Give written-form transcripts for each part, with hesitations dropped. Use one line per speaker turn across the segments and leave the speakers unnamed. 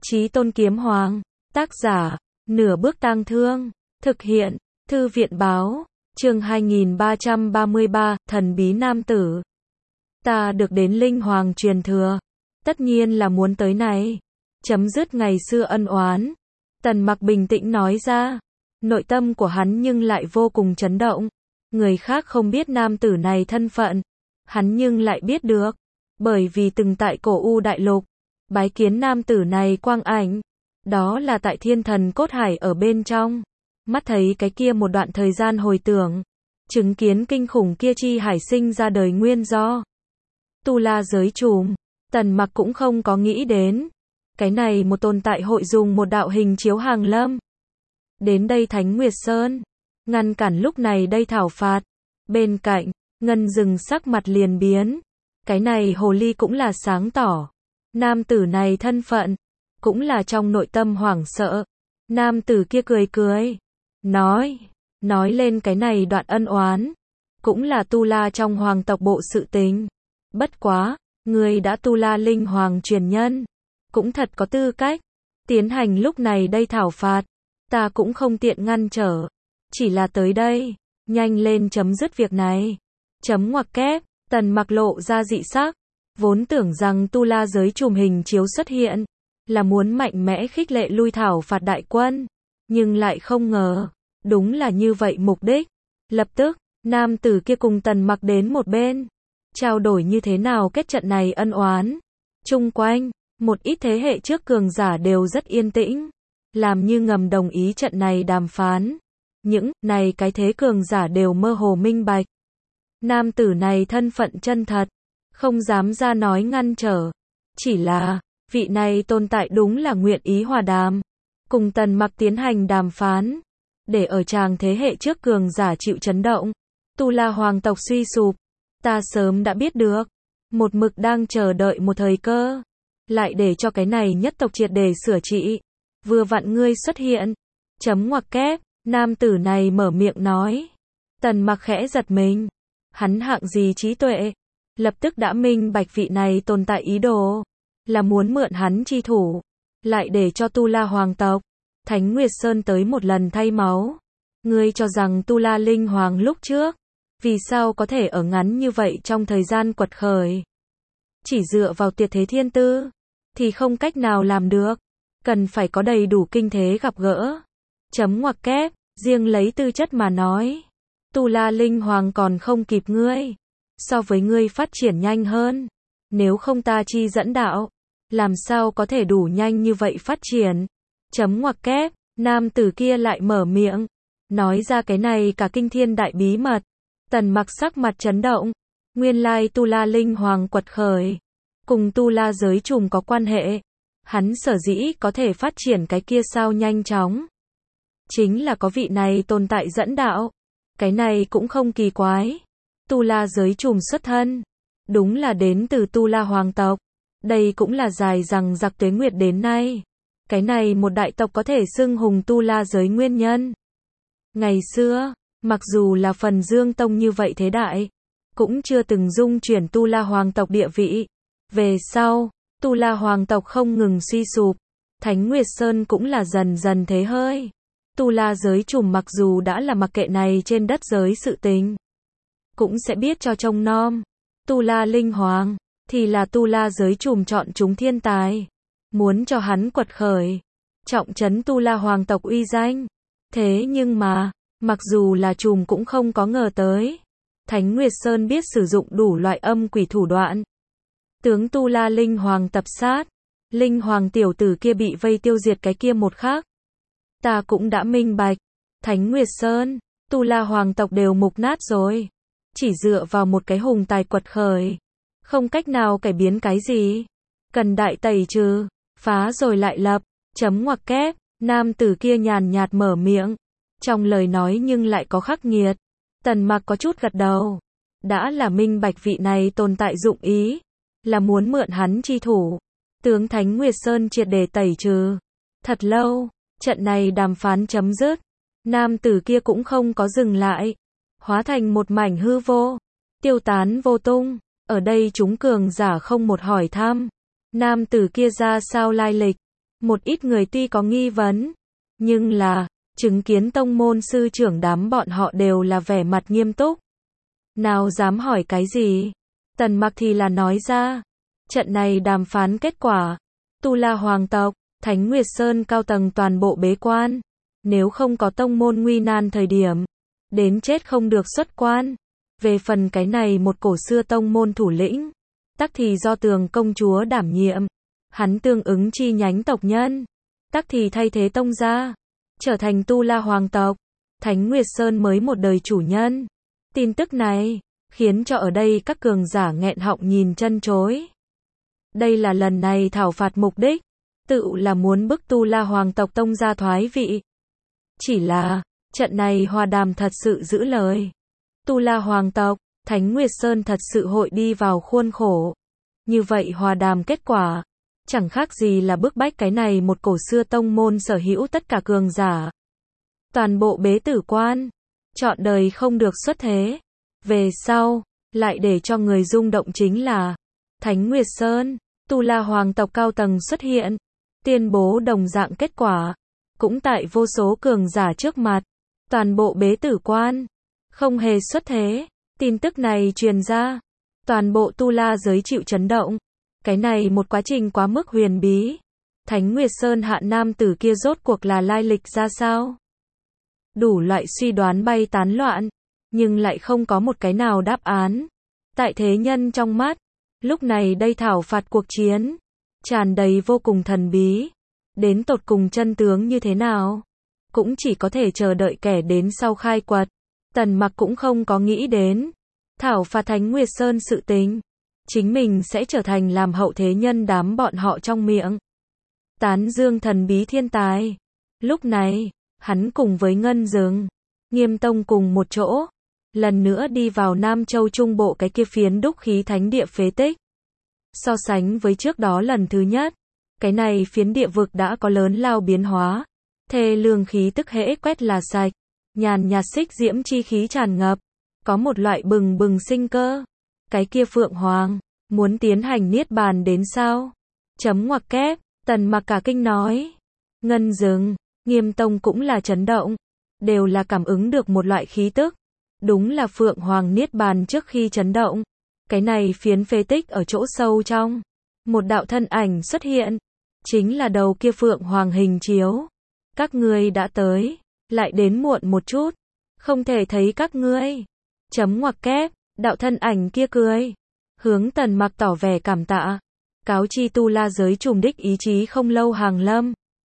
Chí Tôn Kiếm Hoàng. Tác giả, Nửa Bước Tang Thương. Thực hiện, Thư viện báo. Chương 2333, Thần bí nam tử. Ta được đến Linh Hoàng truyền thừa. Tất nhiên là muốn tới này. Chấm dứt ngày xưa ân oán. Tần Mặc bình tĩnh nói ra. Nội tâm của hắn nhưng lại vô cùng chấn động. Người khác không biết nam tử này thân phận. Hắn nhưng lại biết được. Bởi vì từng tại Cổ U Đại Lục bái kiến nam tử này quang ảnh. Đó là tại Thiên Thần Cốt Hải ở bên trong. Mắt thấy cái kia một đoạn thời gian hồi tưởng. Chứng kiến kinh khủng kia chi hải sinh ra đời nguyên do. Tu La giới trùm. Tần Mặc cũng không có nghĩ đến. Cái này một tồn tại hội dùng một đạo hình chiếu hàng lâm. Đến đây Thánh Nguyệt Sơn. Ngăn cản lúc này đây thảo phạt. Bên cạnh, Ngân Dừng sắc mặt liền biến. Cái này hồ ly cũng là sáng tỏ. Nam tử này thân phận. Cũng là trong nội tâm hoảng sợ. Nam tử kia cười cười. Nói lên cái này đoạn ân oán. Cũng là Tu La trong hoàng tộc bộ sự tình. Bất quá, người đã Tu La Linh Hoàng truyền nhân. Cũng thật có tư cách. Tiến hành lúc này đây thảo phạt. Ta cũng không tiện ngăn trở. Chỉ là tới đây. Nhanh lên chấm dứt việc này. Chấm ngoặc kép. Tần Mặc lộ ra dị sắc. Vốn tưởng rằng Tu La giới trùm hình chiếu xuất hiện. Là muốn mạnh mẽ khích lệ lui thảo phạt đại quân. Nhưng lại không ngờ. Đúng là như vậy mục đích. Lập tức, nam tử kia cùng Tần Mặc đến một bên. Trao đổi như thế nào kết trận này ân oán. Chung quanh, một ít thế hệ trước cường giả đều rất yên tĩnh. Làm như ngầm đồng ý trận này đàm phán. Những này cái thế cường giả đều mơ hồ minh bạch. Nam tử này thân phận chân thật. Không dám ra nói ngăn trở. Chỉ là, vị này tồn tại đúng là nguyện ý hòa đàm. Cùng Tần Mặc tiến hành đàm phán. Để ở tràng thế hệ trước cường giả chịu chấn động. Tu La hoàng tộc suy sụp. Ta sớm đã biết được. Một mực đang chờ đợi một thời cơ. Lại để cho cái này nhất tộc triệt để sửa trị. Vừa vặn ngươi xuất hiện. Chấm ngoặc kép. Nam tử này mở miệng nói. Tần Mặc khẽ giật mình. Hắn hạng gì trí tuệ. Lập tức đã minh bạch vị này tồn tại ý đồ. Là muốn mượn hắn chi thủ. Lại để cho Tu La hoàng tộc. Thánh Nguyệt Sơn tới một lần thay máu. Ngươi cho rằng Tu La Linh Hoàng lúc trước. Vì sao có thể ở ngắn như vậy trong thời gian quật khởi. Chỉ dựa vào tuyệt thế thiên tư. Thì không cách nào làm được. Cần phải có đầy đủ kinh thế gặp gỡ. Chấm ngoặc kép. Riêng lấy tư chất mà nói. Tu La Linh Hoàng còn không kịp ngươi. So với ngươi phát triển nhanh hơn. Nếu không ta chi dẫn đạo. Làm sao có thể đủ nhanh như vậy phát triển. Chấm ngoặc kép. Nam tử kia lại mở miệng. Nói ra cái này cả kinh thiên đại bí mật. Tần Mặc sắc mặt chấn động. Nguyên lai Tu La Linh Hoàng quật khởi. Cùng Tu La giới trùm có quan hệ. Hắn sở dĩ có thể phát triển cái kia sao nhanh chóng. Chính là có vị này tồn tại dẫn đạo. Cái này cũng không kỳ quái. Tu La giới trùm xuất thân. Đúng là đến từ Tu La hoàng tộc. Đây cũng là dài rằng giặc tuế nguyệt đến nay. Cái này một đại tộc có thể xưng hùng Tu La giới nguyên nhân. Ngày xưa, mặc dù là phần Dương Tông như vậy thế đại, cũng chưa từng dung chuyển Tu La hoàng tộc địa vị. Về sau, Tu La hoàng tộc không ngừng suy sụp. Thánh Nguyệt Sơn cũng là dần dần thế hơi. Tu La giới trùm mặc dù đã là mặc kệ này trên đất giới sự tình. Cũng sẽ biết cho trông nom. Tu La Linh Hoàng, thì là Tu La giới trùm chọn chúng thiên tài. Muốn cho hắn quật khởi. Trọng trấn Tu La hoàng tộc uy danh. Thế nhưng mà, mặc dù là trùm cũng không có ngờ tới. Thánh Nguyệt Sơn biết sử dụng đủ loại âm quỷ thủ đoạn. Tướng Tu La Linh Hoàng tập sát. Linh Hoàng tiểu tử kia bị vây tiêu diệt cái kia một khắc. Ta cũng đã minh bạch. Thánh Nguyệt Sơn, Tu La hoàng tộc đều mục nát rồi. Chỉ dựa vào một cái hùng tài quật khởi. Không cách nào cải biến cái gì. Cần đại tẩy trừ. Phá rồi lại lập. Chấm ngoặc kép. Nam tử kia nhàn nhạt mở miệng. Trong lời nói nhưng lại có khắc nghiệt. Tần Mặc có chút gật đầu. Đã là minh bạch vị này tồn tại dụng ý. Là muốn mượn hắn chi thủ. Tướng Thánh Nguyệt Sơn triệt để tẩy trừ. Thật lâu. Trận này đàm phán chấm dứt. Nam tử kia cũng không có dừng lại. Hóa thành một mảnh hư vô. Tiêu tán vô tung. Ở đây chúng cường giả không một hỏi thăm. Nam tử kia ra sao lai lịch. Một ít người tuy có nghi vấn, nhưng là, chứng kiến tông môn sư trưởng đám bọn họ đều là vẻ mặt nghiêm túc. Nào dám hỏi cái gì? Tần Mặc thì là nói ra. Trận này đàm phán kết quả. Tu La Hoàng tộc, Thánh Nguyệt Sơn cao tầng toàn bộ bế quan. Nếu không có tông môn nguy nan thời điểm, đến chết không được xuất quan. Về phần cái này một cổ xưa tông môn thủ lĩnh, tắc thì do Tường công chúa đảm nhiệm. Hắn tương ứng chi nhánh tộc nhân, tắc thì thay thế tông gia, trở thành Tu La Hoàng tộc, Thánh Nguyệt Sơn mới một đời chủ nhân. Tin tức này khiến cho ở đây các cường giả nghẹn họng nhìn chân chối. Đây là lần này thảo phạt mục đích, tự là muốn bức Tu La Hoàng tộc tông gia thoái vị. Chỉ là, trận này hòa đàm thật sự giữ lời. Tu La Hoàng tộc, Thánh Nguyệt Sơn thật sự hội đi vào khuôn khổ. Như vậy hòa đàm kết quả, chẳng khác gì là bức bách cái này một cổ xưa tông môn sở hữu tất cả cường giả. Toàn bộ bế tử quan, chọn đời không được xuất thế. Về sau, lại để cho người rung động chính là Thánh Nguyệt Sơn, Tu La Hoàng tộc cao tầng xuất hiện, tuyên bố đồng dạng kết quả, cũng tại vô số cường giả trước mặt, toàn bộ bế tử quan, không hề xuất thế. Tin tức này truyền ra, toàn bộ Tu La giới chịu chấn động. Cái này một quá trình quá mức huyền bí. Thánh Nguyệt Sơn hạ nam tử kia rốt cuộc là lai lịch ra sao? Đủ loại suy đoán bay tán loạn, nhưng lại không có một cái nào đáp án. Tại thế nhân trong mắt, lúc này đây thảo phạt cuộc chiến, tràn đầy vô cùng thần bí. Đến tột cùng chân tướng như thế nào? Cũng chỉ có thể chờ đợi kẻ đến sau khai quật. Tần Mặc cũng không có nghĩ đến thảo phạt Thánh Nguyệt Sơn sự tình, chính mình sẽ trở thành làm hậu thế nhân đám bọn họ trong miệng tán dương thần bí thiên tài. Lúc này, hắn cùng với Ngân Dừng, Nghiêm Tông cùng một chỗ, lần nữa đi vào Nam Châu Trung Bộ cái kia phiến đúc khí thánh địa phế tích. So sánh với trước đó lần thứ nhất, cái này phiến địa vực đã có lớn lao biến hóa. Thê lương khí tức hễ quét là sạch, nhàn nhạt xích diễm chi khí tràn ngập, có một loại bừng bừng sinh cơ. Cái kia Phượng Hoàng, muốn tiến hành niết bàn đến sao? Chấm ngoặc kép, Tần Mặc cả kinh nói. Ngân Dừng, Nghiêm Tông cũng là chấn động, đều là cảm ứng được một loại khí tức. Đúng là Phượng Hoàng niết bàn trước khi chấn động. Cái này phiến phế tích ở chỗ sâu trong, một đạo thân ảnh xuất hiện, chính là đầu kia Phượng Hoàng hình chiếu. Các ngươi đã tới, lại đến muộn một chút, không thể thấy các ngươi. Chấm ngoặc kép, đạo thân ảnh kia cười, hướng Tần Mặc tỏ vẻ cảm tạ, cáo chi Tu La giới trùng đích ý chí không lâu hàng lâm.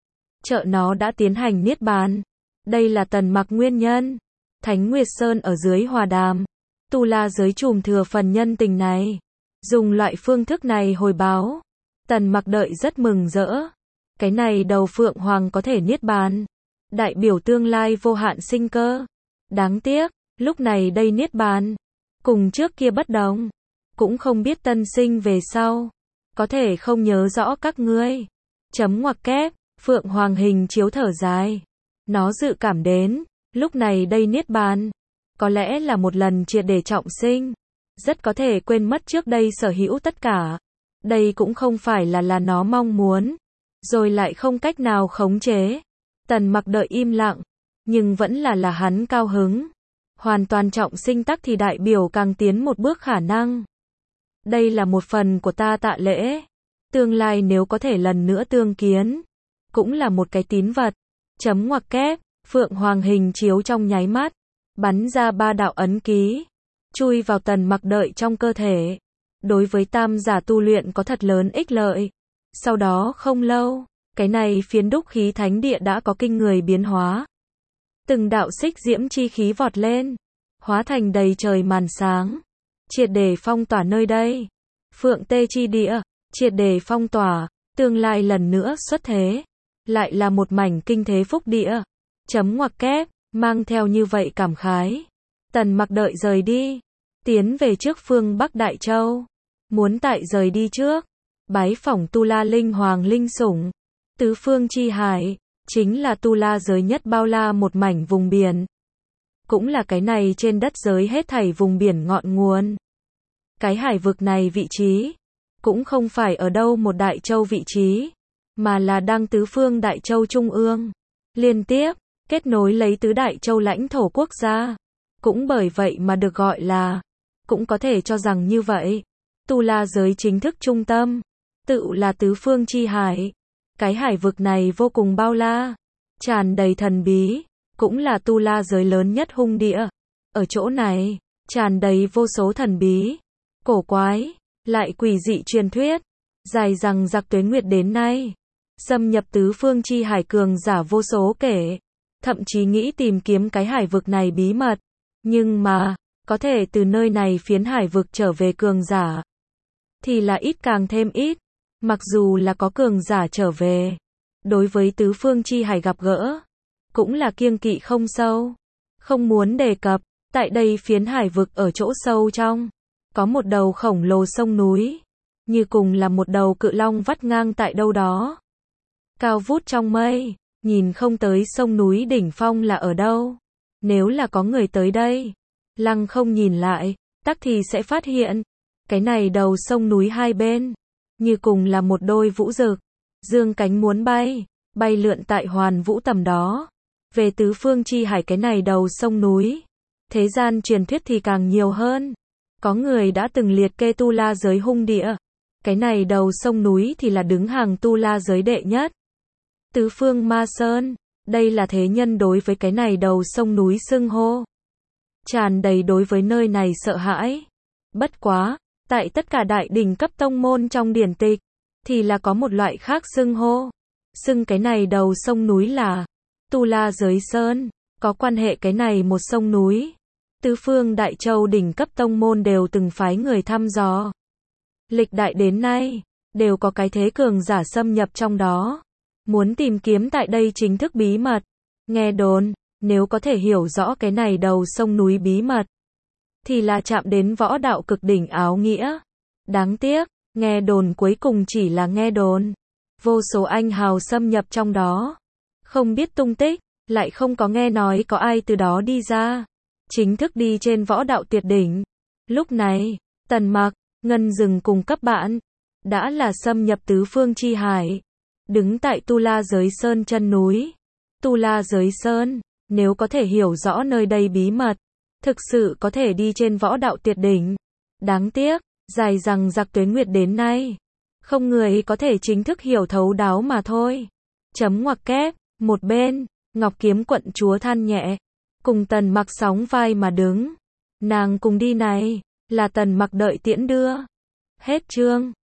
Chợ nó đã tiến hành niết bàn. Đây là Tần Mặc nguyên nhân. Thánh Nguyệt Sơn ở dưới hòa đàm, Tu La giới trùm thừa phần nhân tình này, dùng loại phương thức này hồi báo. Tần Mặc đợi rất mừng rỡ. Cái này đầu Phượng Hoàng có thể niết bàn, đại biểu tương lai vô hạn sinh cơ. Đáng tiếc, lúc này đây niết bàn, cùng trước kia bất đồng, cũng không biết tân sinh về sau, có thể không nhớ rõ các ngươi. Chấm ngoặc kép, Phượng Hoàng hình chiếu thở dài. Nó dự cảm đến, lúc này đây niết bàn, có lẽ là một lần triệt để trọng sinh, rất có thể quên mất trước đây sở hữu tất cả. Đây cũng không phải là nó mong muốn, rồi lại không cách nào khống chế. Tần Mặc đợi im lặng, nhưng vẫn là hắn cao hứng. Hoàn toàn trọng sinh tắc thì đại biểu càng tiến một bước khả năng. Đây là một phần của ta tạ lễ. Tương lai nếu có thể lần nữa tương kiến, cũng là một cái tín vật. Chấm ngoặc kép, Phượng Hoàng hình chiếu trong nháy mắt, bắn ra 3 đạo ấn ký, chui vào Tần Mặc đợi trong cơ thể. Đối với tam giả tu luyện có thật lớn ích lợi. Sau đó không lâu, cái này phiến đúc khí thánh địa đã có kinh người biến hóa. Từng đạo xích diễm chi khí vọt lên, hóa thành đầy trời màn sáng, triệt để phong tỏa nơi đây. Phượng Tê chi địa, triệt để phong tỏa, tương lai lần nữa xuất thế, lại là một mảnh kinh thế phúc địa. Chấm ngoặc kép, mang theo như vậy cảm khái, Tần Mặc đợi rời đi, tiến về trước phương Bắc Đại Châu, muốn tại rời đi trước, bái phỏng Tu La Linh Hoàng linh sủng, tứ phương chi hải, chính là Tu La giới nhất bao la một mảnh vùng biển, cũng là cái này trên đất giới hết thảy vùng biển ngọn nguồn. Cái hải vực này vị trí, cũng không phải ở đâu một đại châu vị trí, mà là đang tứ phương Đại Châu Trung ương. Liên tiếp, kết nối lấy tứ Đại Châu lãnh thổ quốc gia. Cũng bởi vậy mà được gọi là, cũng có thể cho rằng như vậy. Tu La giới chính thức trung tâm, tự là tứ phương chi hải. Cái hải vực này vô cùng bao la, tràn đầy thần bí, cũng là Tu La giới lớn nhất hung địa. Ở chỗ này, tràn đầy vô số thần bí, cổ quái, lại quỷ dị truyền thuyết, dài rằng giặc tuế nguyệt đến nay. Xâm nhập tứ phương chi hải cường giả vô số kể, thậm chí nghĩ tìm kiếm cái hải vực này bí mật. Nhưng mà, có thể từ nơi này phiến hải vực trở về cường giả, thì là ít càng thêm ít. Mặc dù là có cường giả trở về, đối với tứ phương chi hải gặp gỡ, cũng là kiêng kỵ không sâu, không muốn đề cập. Tại đây phiến hải vực ở chỗ sâu trong, có một đầu khổng lồ sông núi, như cùng là một đầu cự long vắt ngang tại đâu đó, cao vút trong mây, nhìn không tới sông núi đỉnh phong là ở đâu. Nếu là có người tới đây, lăng không nhìn lại, tắc thì sẽ phát hiện, cái này đầu sông núi hai bên, như cùng là một đôi vũ rực, dương cánh muốn bay, bay lượn tại hoàn vũ tầm đó. Về tứ phương chi hải cái này đầu sông núi, thế gian truyền thuyết thì càng nhiều hơn. Có người đã từng liệt kê Tu La giới hung địa. Cái này đầu sông núi thì là đứng hàng Tu La giới đệ nhất. Tứ phương Ma Sơn, đây là thế nhân đối với cái này đầu sông núi xưng hô. Tràn đầy đối với nơi này sợ hãi. Bất quá, tại tất cả đại đỉnh cấp tông môn trong điển tịch, thì là có một loại khác xưng hô. Xưng cái này đầu sông núi là Tu La giới Sơn. Có quan hệ cái này một sông núi, tứ phương Đại Châu đỉnh cấp tông môn đều từng phái người thăm dò. Lịch đại đến nay, đều có cái thế cường giả xâm nhập trong đó, muốn tìm kiếm tại đây chính thức bí mật. Nghe đồn, nếu có thể hiểu rõ cái này đầu sông núi bí mật, thì là chạm đến võ đạo cực đỉnh áo nghĩa. Đáng tiếc, nghe đồn cuối cùng chỉ là nghe đồn. Vô số anh hào xâm nhập trong đó, không biết tung tích, lại không có nghe nói có ai từ đó đi ra, chính thức đi trên võ đạo tuyệt đỉnh. Lúc này, Tần Mặc, Ngân Dừng cùng các bạn, đã là xâm nhập tứ phương chi hải, đứng tại Tu La giới Sơn chân núi. Tu La giới Sơn, nếu có thể hiểu rõ nơi đây bí mật, thực sự có thể đi trên võ đạo tuyệt đỉnh. Đáng tiếc, dài rằng giặc tuế nguyệt đến nay, không người có thể chính thức hiểu thấu đáo mà thôi. Chấm ngoặc kép, một bên, Ngọc Kiếm quận chúa than nhẹ, cùng Tần Mặc sóng vai mà đứng. Nàng cùng đi này, là Tần Mặc đợi tiễn đưa. Hết chương.